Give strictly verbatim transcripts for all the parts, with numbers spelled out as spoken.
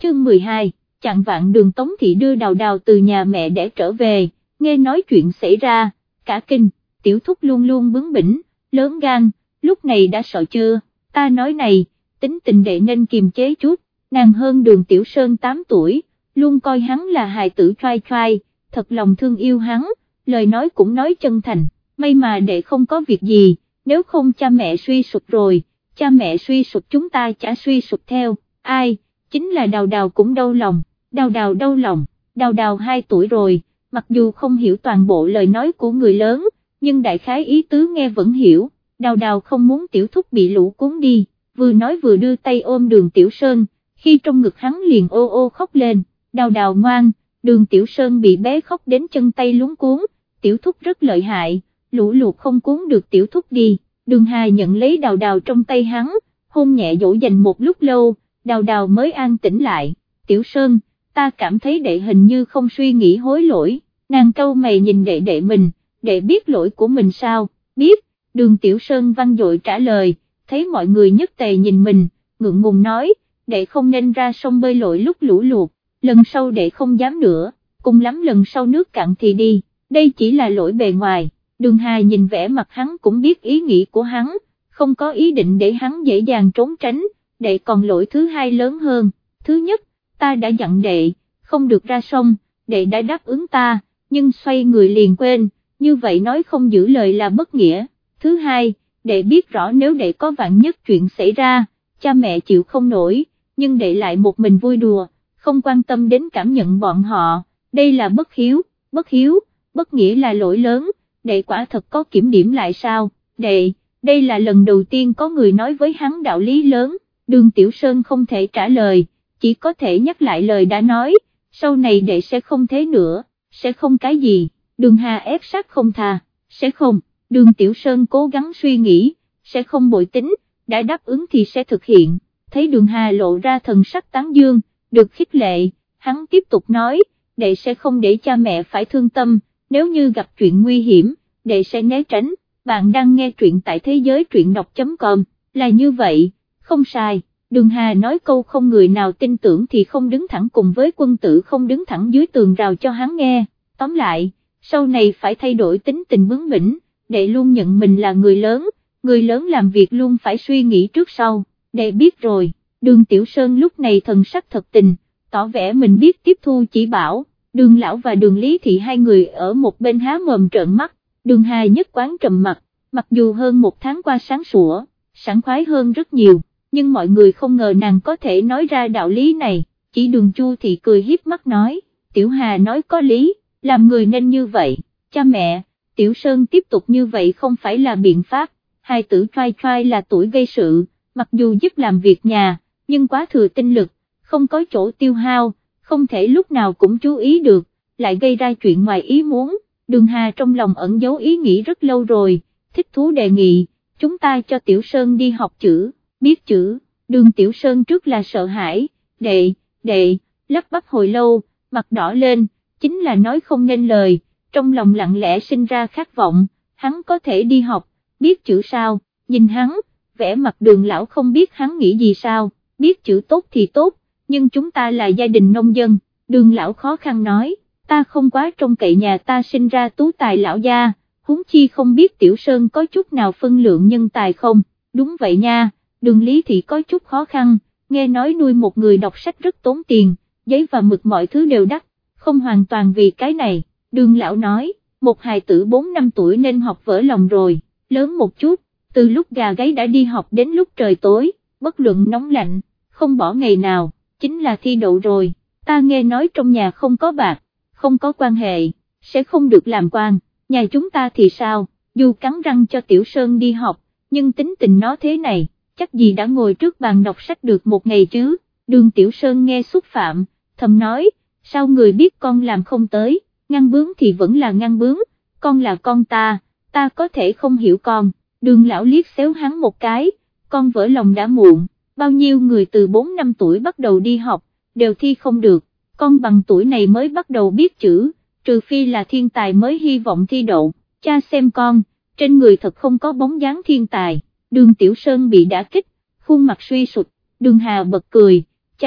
chương mười hai, chạng vạn Đường Tống Thị đưa Đào Đào từ nhà mẹ để trở về, nghe nói chuyện xảy ra, cả kinh, tiểu thúc luôn luôn bướng bỉnh, lớn gan, lúc này đã sợ chưa, ta nói này, tính tình đệ nên kiềm chế chút, nàng hơn Đường Tiểu Sơn tám tuổi, luôn coi hắn là hài tử trai trai, thật lòng thương yêu hắn, lời nói cũng nói chân thành, may mà đệ không có việc gì, nếu không cha mẹ suy sụp rồi, cha mẹ suy sụp chúng ta chả suy sụp theo, ai, chính là Đào Đào cũng đau lòng, Đào Đào đau lòng, Đào Đào hai tuổi rồi, mặc dù không hiểu toàn bộ lời nói của người lớn, nhưng đại khái ý tứ nghe vẫn hiểu, Đào Đào không muốn tiểu thúc bị lũ cuốn đi, vừa nói vừa đưa tay ôm Đường Tiểu Sơn, khi trong ngực hắn liền ô ô khóc lên, Đào Đào ngoan, Đường Tiểu Sơn bị bé khóc đến chân tay luống cuốn, tiểu thúc rất lợi hại, lũ lụt không cuốn được tiểu thúc đi, Đường Hà nhận lấy Đào Đào trong tay hắn, hôn nhẹ dỗ dành một lúc lâu, Đào Đào mới an tĩnh lại, Tiểu Sơn, ta cảm thấy đệ hình như không suy nghĩ hối lỗi, nàng cau mày nhìn đệ đệ mình, đệ biết lỗi của mình sao, biết, Đường Tiểu Sơn vang dội trả lời, thấy mọi người nhất tề nhìn mình, ngượng ngùng nói, đệ không nên ra sông bơi lội lúc lũ lụt, lần sau đệ không dám nữa, cùng lắm lần sau nước cạn thì đi, đây chỉ là lỗi bề ngoài, Đường Hà nhìn vẻ mặt hắn cũng biết ý nghĩ của hắn, không có ý định để hắn dễ dàng trốn tránh, đệ còn lỗi thứ hai lớn hơn, thứ nhất, ta đã dặn đệ, không được ra sông, đệ đã đáp ứng ta, nhưng xoay người liền quên, như vậy nói không giữ lời là bất nghĩa, thứ hai, đệ biết rõ nếu đệ có vạn nhất chuyện xảy ra, cha mẹ chịu không nổi, nhưng đệ lại một mình vui đùa, không quan tâm đến cảm nhận bọn họ, đây là bất hiếu, bất hiếu, bất nghĩa là lỗi lớn, đệ quả thật có kiểm điểm lại sao, đệ, đây là lần đầu tiên có người nói với hắn đạo lý lớn, Đường Tiểu Sơn không thể trả lời, chỉ có thể nhắc lại lời đã nói, sau này đệ sẽ không thế nữa, sẽ không cái gì, Đường Hà ép sát không tha, sẽ không, Đường Tiểu Sơn cố gắng suy nghĩ, sẽ không bội tính, đã đáp ứng thì sẽ thực hiện, thấy Đường Hà lộ ra thần sắc tán dương, được khích lệ, hắn tiếp tục nói, đệ sẽ không để cha mẹ phải thương tâm, nếu như gặp chuyện nguy hiểm, đệ sẽ né tránh, bạn đang nghe truyện tại thế giới truyện đọc chấm com, là như vậy, không sai, Đường Hà nói câu không người nào tin tưởng thì không đứng thẳng cùng với quân tử không đứng thẳng dưới tường rào cho hắn nghe, tóm lại, sau này phải thay đổi tính tình bướng bỉnh, đệ luôn nhận mình là người lớn, người lớn làm việc luôn phải suy nghĩ trước sau, đệ biết rồi, Đường Tiểu Sơn lúc này thần sắc thật tình, tỏ vẻ mình biết tiếp thu chỉ bảo, Đường Lão và Đường Lý Thị hai người ở một bên há mồm trợn mắt, Đường Hà nhất quán trầm mặt, mặc dù hơn một tháng qua sáng sủa, sảng khoái hơn rất nhiều, nhưng mọi người không ngờ nàng có thể nói ra đạo lý này, chỉ Đường Chu Thị cười hiếp mắt nói, Tiểu Hà nói có lý, làm người nên như vậy, cha mẹ, Tiểu Sơn tiếp tục như vậy không phải là biện pháp, hai tử trai trai là tuổi gây sự, mặc dù giúp làm việc nhà, nhưng quá thừa tinh lực, không có chỗ tiêu hao, không thể lúc nào cũng chú ý được, lại gây ra chuyện ngoài ý muốn, Đường Hà trong lòng ẩn giấu ý nghĩ rất lâu rồi, thích thú đề nghị, chúng ta cho Tiểu Sơn đi học chữ, biết chữ, Đường Tiểu Sơn trước là sợ hãi, đệ, đệ, lắp bắp hồi lâu, mặt đỏ lên, chính là nói không nên lời, trong lòng lặng lẽ sinh ra khát vọng, hắn có thể đi học, biết chữ sao, nhìn hắn, vẻ mặt Đường Lão không biết hắn nghĩ gì sao, biết chữ tốt thì tốt, nhưng chúng ta là gia đình nông dân, Đường Lão khó khăn nói, ta không quá trông cậy nhà ta sinh ra tú tài lão gia, huống chi không biết Tiểu Sơn có chút nào phân lượng nhân tài không, đúng vậy nha, Đường Lý Thị có chút khó khăn, nghe nói nuôi một người đọc sách rất tốn tiền, giấy và mực mọi thứ đều đắt, không hoàn toàn vì cái này, Đường Lão nói, một hài tử bốn năm tuổi nên học vỡ lòng rồi, lớn một chút, từ lúc gà gáy đã đi học đến lúc trời tối, bất luận nóng lạnh, không bỏ ngày nào, chính là thi đậu rồi, ta nghe nói trong nhà không có bạc, không có quan hệ, sẽ không được làm quan, nhà chúng ta thì sao, dù cắn răng cho Tiểu Sơn đi học, nhưng tính tình nó thế này, chắc gì đã ngồi trước bàn đọc sách được một ngày chứ, Đường Tiểu Sơn nghe xúc phạm, thầm nói, sao người biết con làm không tới, ngăn bướng thì vẫn là ngăn bướng, con là con ta, ta có thể không hiểu con, Đường Lão liếc xéo hắn một cái, con vỡ lòng đã muộn, bao nhiêu người từ bốn năm tuổi bắt đầu đi học, đều thi không được, con bằng tuổi này mới bắt đầu biết chữ, trừ phi là thiên tài mới hy vọng thi đậu, cha xem con, trên người thật không có bóng dáng thiên tài, Đường Tiểu Sơn bị đả kích, khuôn mặt suy sụp, Đường Hà bật cười, cha,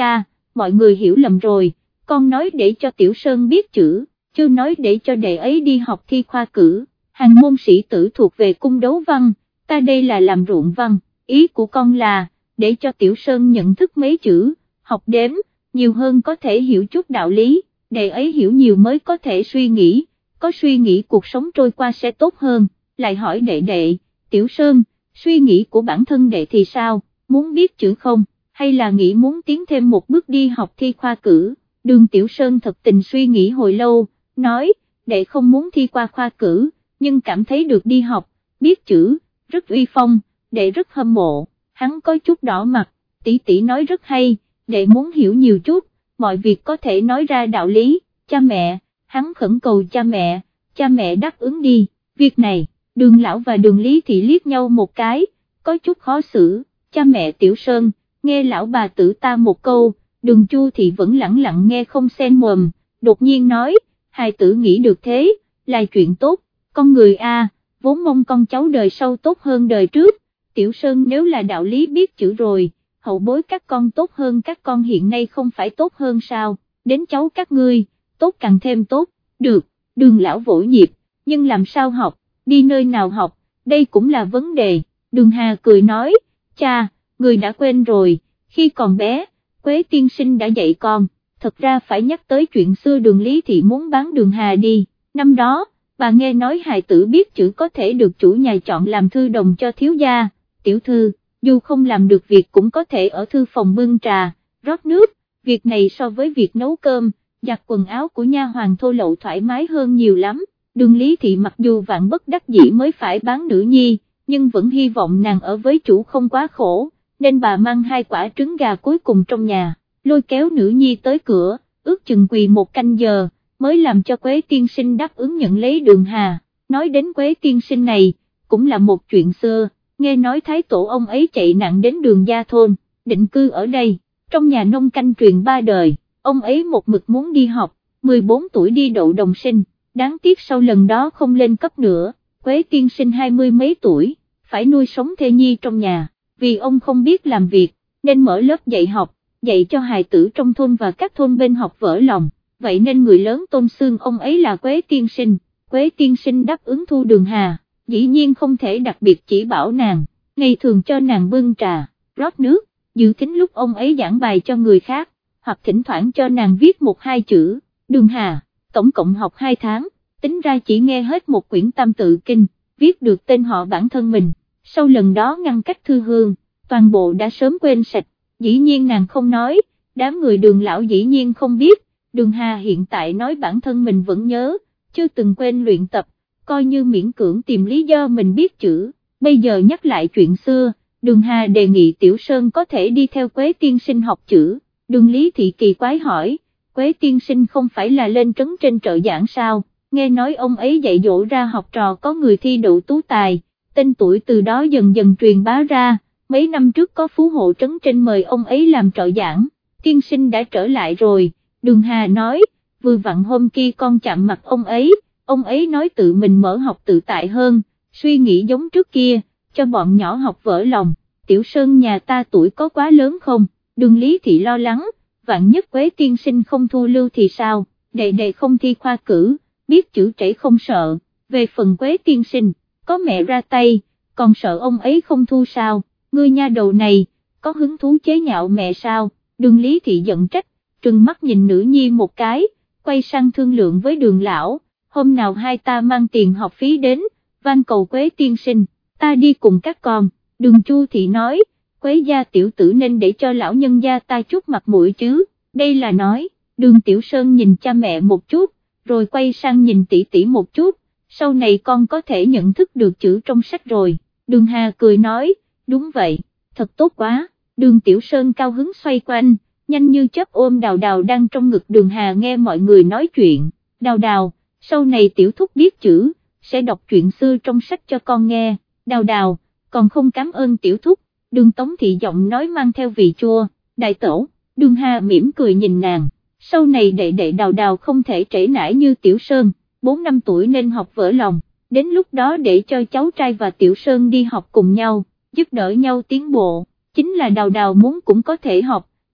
mọi người hiểu lầm rồi, con nói để cho Tiểu Sơn biết chữ, chưa nói để cho đệ ấy đi học thi khoa cử, hàng môn sĩ tử thuộc về cung đấu văn, ta đây là làm ruộng văn, ý của con là, để cho Tiểu Sơn nhận thức mấy chữ, học đếm, nhiều hơn có thể hiểu chút đạo lý, đệ ấy hiểu nhiều mới có thể suy nghĩ, có suy nghĩ cuộc sống trôi qua sẽ tốt hơn, lại hỏi đệ đệ, Tiểu Sơn, suy nghĩ của bản thân đệ thì sao, muốn biết chữ không, hay là nghĩ muốn tiến thêm một bước đi học thi khoa cử, Đường Tiểu Sơn thật tình suy nghĩ hồi lâu, nói, đệ không muốn thi qua khoa cử, nhưng cảm thấy được đi học, biết chữ, rất uy phong, đệ rất hâm mộ, hắn có chút đỏ mặt, tỷ tỷ nói rất hay, đệ muốn hiểu nhiều chút, mọi việc có thể nói ra đạo lý, cha mẹ, hắn khẩn cầu cha mẹ, cha mẹ đáp ứng đi, việc này, Đường lão và Đường Lý Thị liếc nhau một cái, có chút khó xử, cha mẹ Tiểu Sơn, nghe lão bà tử ta một câu, Đường Chu Thị vẫn lẳng lặng nghe không xen mồm, đột nhiên nói, hài tử nghĩ được thế, là chuyện tốt, con người a, vốn mong con cháu đời sau tốt hơn đời trước, Tiểu Sơn nếu là đạo lý biết chữ rồi, hậu bối các con tốt hơn các con hiện nay không phải tốt hơn sao, đến cháu các ngươi, tốt càng thêm tốt, được, Đường lão vỗ nhịp, nhưng làm sao học, đi nơi nào học, đây cũng là vấn đề, Đường Hà cười nói, cha, người đã quên rồi, khi còn bé, Quế tiên sinh đã dạy con, thật ra phải nhắc tới chuyện xưa Đường Lý Thị muốn bán Đường Hà đi, năm đó, bà nghe nói hài tử biết chữ có thể được chủ nhà chọn làm thư đồng cho thiếu gia, tiểu thư, dù không làm được việc cũng có thể ở thư phòng bưng trà, rót nước, việc này so với việc nấu cơm, giặt quần áo của nha hoàn thô lậu thoải mái hơn nhiều lắm. Đường Lý Thị mặc dù vạn bất đắc dĩ mới phải bán nữ nhi, nhưng vẫn hy vọng nàng ở với chủ không quá khổ, nên bà mang hai quả trứng gà cuối cùng trong nhà, lôi kéo nữ nhi tới cửa, ước chừng quỳ một canh giờ, mới làm cho Quế tiên sinh đáp ứng nhận lấy Đường Hà. Nói đến Quế tiên sinh này, cũng là một chuyện xưa, nghe nói thái tổ ông ấy chạy nạn đến Đường Gia thôn, định cư ở đây, trong nhà nông canh truyền ba đời, ông ấy một mực muốn đi học, mười bốn tuổi đi đậu đồng sinh. Đáng tiếc sau lần đó không lên cấp nữa, Quế tiên sinh hai mươi mấy tuổi, phải nuôi sống thê nhi trong nhà, vì ông không biết làm việc, nên mở lớp dạy học, dạy cho hài tử trong thôn và các thôn bên học vỡ lòng, vậy nên người lớn tôn xưng ông ấy là Quế tiên sinh, Quế tiên sinh đáp ứng thu Đường Hà, dĩ nhiên không thể đặc biệt chỉ bảo nàng, ngày thường cho nàng bưng trà, rót nước, dự tính lúc ông ấy giảng bài cho người khác, hoặc thỉnh thoảng cho nàng viết một hai chữ, Đường Hà. Tổng cộng học hai tháng, tính ra chỉ nghe hết một quyển Tam Tự Kinh, viết được tên họ bản thân mình, sau lần đó ngăn cách thư hương, toàn bộ đã sớm quên sạch, dĩ nhiên nàng không nói, đám người Đường lão dĩ nhiên không biết, Đường Hà hiện tại nói bản thân mình vẫn nhớ, chưa từng quên luyện tập, coi như miễn cưỡng tìm lý do mình biết chữ, bây giờ nhắc lại chuyện xưa, Đường Hà đề nghị Tiểu Sơn có thể đi theo Quế tiên sinh học chữ, Đường Lý Thị kỳ quái hỏi, Quế tiên sinh không phải là lên trấn trên trợ giảng sao, nghe nói ông ấy dạy dỗ ra học trò có người thi đậu tú tài, tên tuổi từ đó dần dần truyền bá ra, mấy năm trước có phú hộ trấn trên mời ông ấy làm trợ giảng, tiên sinh đã trở lại rồi, Đường Hà nói, vừa vặn hôm kia con chạm mặt ông ấy, ông ấy nói tự mình mở học tự tại hơn, suy nghĩ giống trước kia, cho bọn nhỏ học vỡ lòng, Tiểu Sơn nhà ta tuổi có quá lớn không, Đường Lý Thị lo lắng. Vạn nhất Quế tiên sinh không thu lưu thì sao, đệ đệ không thi khoa cử, biết chữ trễ không sợ, về phần Quế tiên sinh, có mẹ ra tay, còn sợ ông ấy không thu sao, ngươi nha đầu này, có hứng thú chế nhạo mẹ sao, Đường Lý Thị giận trách, trừng mắt nhìn nữ nhi một cái, quay sang thương lượng với Đường lão, hôm nào hai ta mang tiền học phí đến, van cầu Quế tiên sinh, ta đi cùng các con, Đường Chu Thị nói, Quế gia tiểu tử nên để cho lão nhân gia ta chút mặt mũi chứ, đây là nói, Đường Tiểu Sơn nhìn cha mẹ một chút, rồi quay sang nhìn tỷ tỷ một chút, sau này con có thể nhận thức được chữ trong sách rồi, Đường Hà cười nói, đúng vậy, thật tốt quá, Đường Tiểu Sơn cao hứng xoay quanh, nhanh như chớp ôm Đào Đào đang trong ngực Đường Hà nghe mọi người nói chuyện, Đào Đào, sau này tiểu thúc biết chữ, sẽ đọc chuyện xưa trong sách cho con nghe, Đào Đào, còn không cảm ơn tiểu thúc. Đường Tống Thị giọng nói mang theo vị chua, đại tẩu, Đường Hà mỉm cười nhìn nàng, sau này đệ đệ Đào Đào không thể trễ nải như Tiểu Sơn, bốn năm tuổi nên học vỡ lòng, đến lúc đó để cho cháu trai và Tiểu Sơn đi học cùng nhau, giúp đỡ nhau tiến bộ, chính là Đào Đào muốn cũng có thể học,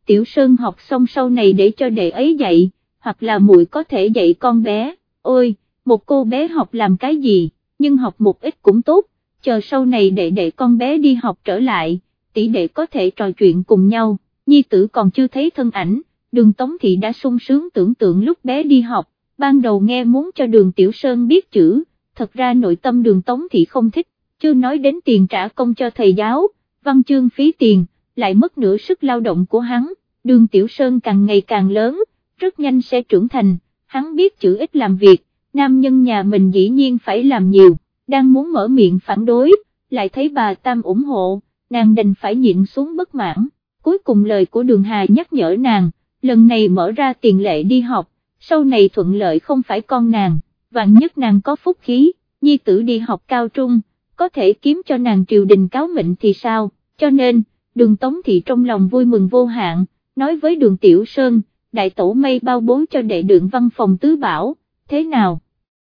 Tiểu Sơn học xong sau này để cho đệ ấy dạy, hoặc là muội có thể dạy con bé. Ôi, một cô bé học làm cái gì, nhưng học một ít cũng tốt, chờ sau này đệ đệ con bé đi học trở lại, tỷ đệ có thể trò chuyện cùng nhau. Nhi tử còn chưa thấy thân ảnh, Đường Tống Thị đã sung sướng tưởng tượng lúc bé đi học, ban đầu nghe muốn cho Đường Tiểu Sơn biết chữ, thật ra nội tâm Đường Tống Thị không thích, chưa nói đến tiền trả công cho thầy giáo, văn chương phí tiền, lại mất nửa sức lao động của hắn. Đường Tiểu Sơn càng ngày càng lớn, rất nhanh sẽ trưởng thành, hắn biết chữ ít làm việc, nam nhân nhà mình dĩ nhiên phải làm nhiều, đang muốn mở miệng phản đối, lại thấy bà Tam ủng hộ, nàng đành phải nhịn xuống bất mãn. Cuối cùng lời của Đường Hà nhắc nhở nàng, lần này mở ra tiền lệ đi học, sau này thuận lợi không phải con nàng, vạn nhất nàng có phúc khí, nhi tử đi học cao trung, có thể kiếm cho nàng triều đình cáo mệnh thì sao, cho nên, Đường Tống Thị trong lòng vui mừng vô hạn, nói với Đường Tiểu Sơn, đại tổ mây bao bố cho đệ Đường văn phòng tứ bảo, thế nào?